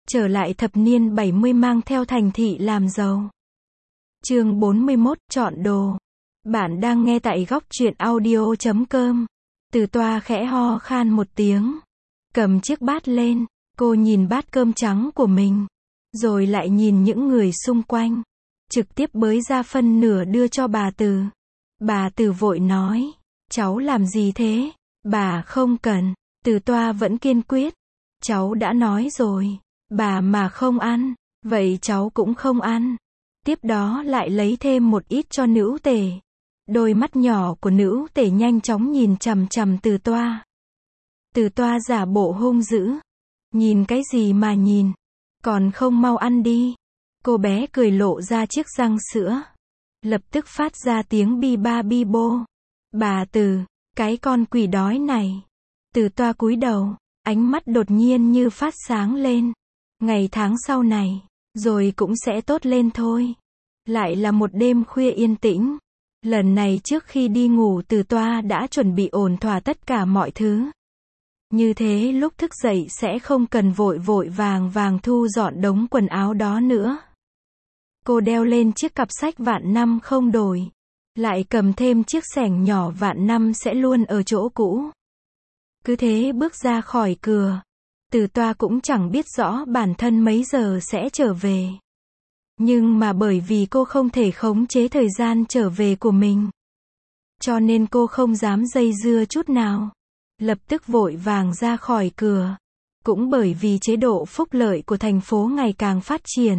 trở lại thập niên 70 mang theo thành thị làm giàu. Chương 41, chọn đồ. Bạn đang nghe tại góc truyện audio.com. Từ Toa khẽ ho khan một tiếng, cầm chiếc bát lên, cô nhìn bát cơm trắng của mình, rồi lại nhìn những người xung quanh, trực tiếp bới ra phân nửa đưa cho bà Từ. Bà Từ vội nói, cháu làm gì thế? Bà không cần. Từ Toa vẫn kiên quyết, cháu đã nói rồi, bà mà không ăn, vậy cháu cũng không ăn. Tiếp đó lại lấy thêm một ít cho Nữ Tể. Đôi mắt nhỏ của Nữ Tể nhanh chóng nhìn chằm chằm Từ Toa. Từ Toa giả bộ hung dữ, nhìn cái gì mà nhìn, còn không mau ăn đi. Cô bé cười lộ ra chiếc răng sữa, lập tức phát ra tiếng bi ba bi bô. Bà Từ, cái con quỷ đói này. Từ Toa cúi đầu, ánh mắt đột nhiên như phát sáng lên. Ngày tháng sau này, rồi cũng sẽ tốt lên thôi. Lại là một đêm khuya yên tĩnh. Lần này trước khi đi ngủ Từ Toa đã chuẩn bị ổn thỏa tất cả mọi thứ. Như thế lúc thức dậy sẽ không cần vội vội vàng vàng thu dọn đống quần áo đó nữa. Cô đeo lên chiếc cặp sách vạn năm không đổi. Lại cầm thêm chiếc xẻng nhỏ vạn năm sẽ luôn ở chỗ cũ. Cứ thế bước ra khỏi cửa. Từ Toa cũng chẳng biết rõ bản thân mấy giờ sẽ trở về. Nhưng mà bởi vì cô không thể khống chế thời gian trở về của mình, cho nên cô không dám dây dưa chút nào. Lập tức vội vàng ra khỏi cửa. Cũng bởi vì chế độ phúc lợi của thành phố ngày càng phát triển.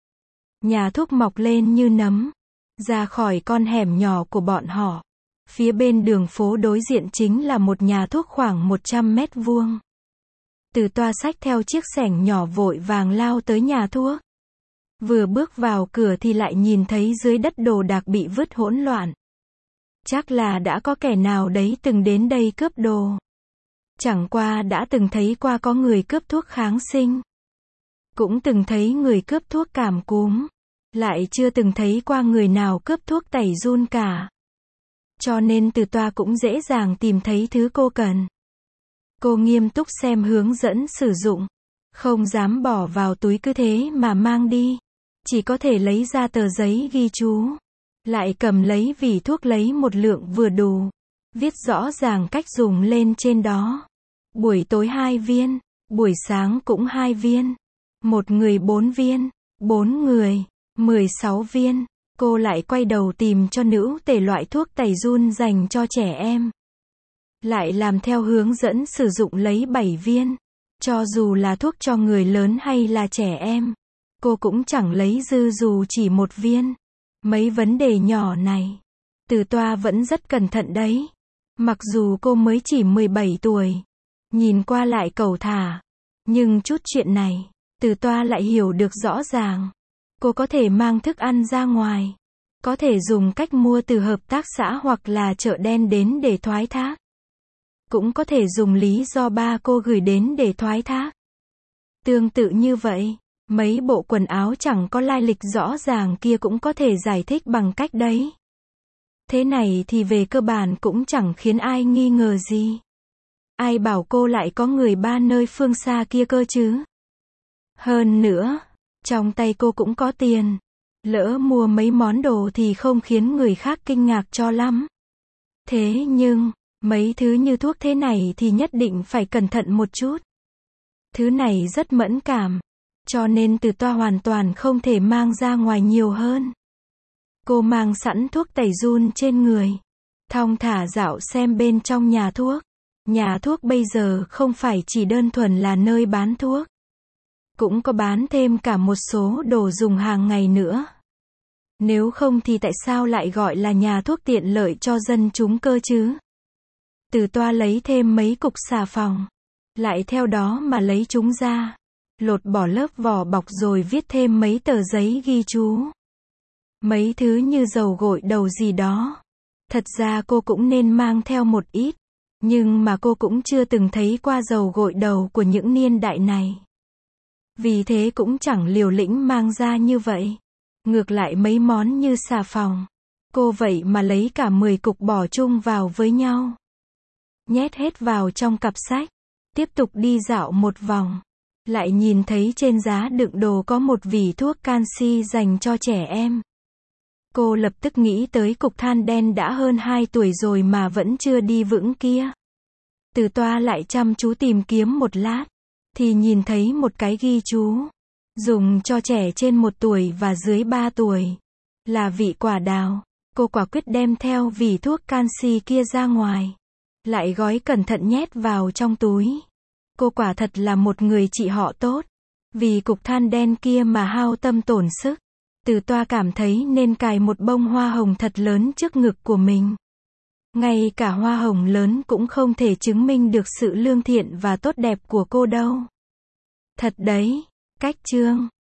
Nhà thuốc mọc lên như nấm. Ra khỏi con hẻm nhỏ của bọn họ. Phía bên đường phố đối diện chính là một nhà thuốc khoảng 100 mét vuông. Từ Toa xách theo chiếc xẻng nhỏ vội vàng lao tới nhà thuốc. Vừa bước vào cửa thì lại nhìn thấy dưới đất đồ đạc bị vứt hỗn loạn. Chắc là đã có kẻ nào đấy từng đến đây cướp đồ. Chẳng qua đã từng thấy qua có người cướp thuốc kháng sinh. Cũng từng thấy người cướp thuốc cảm cúm. Lại chưa từng thấy qua người nào cướp thuốc tẩy giun cả. Cho nên Từ Toa cũng dễ dàng tìm thấy thứ cô cần. Cô nghiêm túc xem hướng dẫn sử dụng. Không dám bỏ vào túi cứ thế mà mang đi. Chỉ có thể lấy ra tờ giấy ghi chú. Lại cầm lấy vỉ thuốc lấy một lượng vừa đủ. Viết rõ ràng cách dùng lên trên đó. Buổi tối 2 viên. Buổi sáng cũng 2 viên. Một người 4 viên. 4 người. 16 viên. Cô lại quay đầu tìm cho Nữ Tể loại thuốc tẩy giun dành cho trẻ em. Lại làm theo hướng dẫn sử dụng lấy 7 viên. Cho dù là thuốc cho người lớn hay là trẻ em, cô cũng chẳng lấy dư dù chỉ 1 viên. Mấy vấn đề nhỏ này, Từ Toa vẫn rất cẩn thận đấy. Mặc dù cô mới chỉ 17 tuổi, nhìn qua lại cẩu thả, nhưng chút chuyện này, Từ Toa lại hiểu được rõ ràng. Cô có thể mang thức ăn ra ngoài, có thể dùng cách mua từ hợp tác xã hoặc là chợ đen đến để thoái thác. Cũng có thể dùng lý do ba cô gửi đến để thoái thác. Tương tự như vậy, mấy bộ quần áo chẳng có lai lịch rõ ràng kia cũng có thể giải thích bằng cách đấy. Thế này thì về cơ bản cũng chẳng khiến ai nghi ngờ gì. Ai bảo cô lại có người ba nơi phương xa kia cơ chứ. Hơn nữa, trong tay cô cũng có tiền. Lỡ mua mấy món đồ thì không khiến người khác kinh ngạc cho lắm. Thế nhưng, mấy thứ như thuốc thế này thì nhất định phải cẩn thận một chút. Thứ này rất mẫn cảm, cho nên Từ Toa hoàn toàn không thể mang ra ngoài nhiều hơn. Cô mang sẵn thuốc tẩy giun trên người, thong thả dạo xem bên trong nhà thuốc. Nhà thuốc bây giờ không phải chỉ đơn thuần là nơi bán thuốc, cũng có bán thêm cả một số đồ dùng hàng ngày nữa. Nếu không thì tại sao lại gọi là nhà thuốc tiện lợi cho dân chúng cơ chứ? Từ Toa lấy thêm mấy cục xà phòng, lại theo đó mà lấy chúng ra, lột bỏ lớp vỏ bọc rồi viết thêm mấy tờ giấy ghi chú. Mấy thứ như dầu gội đầu gì đó. Thật ra cô cũng nên mang theo một ít, nhưng mà cô cũng chưa từng thấy qua dầu gội đầu của những niên đại này. Vì thế cũng chẳng liều lĩnh mang ra như vậy. Ngược lại mấy món như xà phòng, cô vậy mà lấy cả 10 cục bỏ chung vào với nhau. Nhét hết vào trong cặp sách, tiếp tục đi dạo một vòng. lại nhìn thấy trên giá đựng đồ có một vỉ thuốc canxi dành cho trẻ em. Cô lập tức nghĩ tới cục than đen đã hơn 2 tuổi rồi mà vẫn chưa đi vững kia. Từ Toa lại chăm chú tìm kiếm một lát, thì nhìn thấy một cái ghi chú. Dùng cho trẻ trên 1 tuổi và dưới 3 tuổi. Là vị quả đào. Cô quả quyết đem theo vỉ thuốc canxi kia ra ngoài. Lại gói cẩn thận nhét vào trong túi. Cô quả thật là một người chị họ tốt. Vì cục than đen kia mà hao tâm tổn sức. Từ Toa cảm thấy nên cài một bông hoa hồng thật lớn trước ngực của mình. Ngay cả hoa hồng lớn cũng không thể chứng minh được sự lương thiện và tốt đẹp của cô đâu. Thật đấy. Cách chương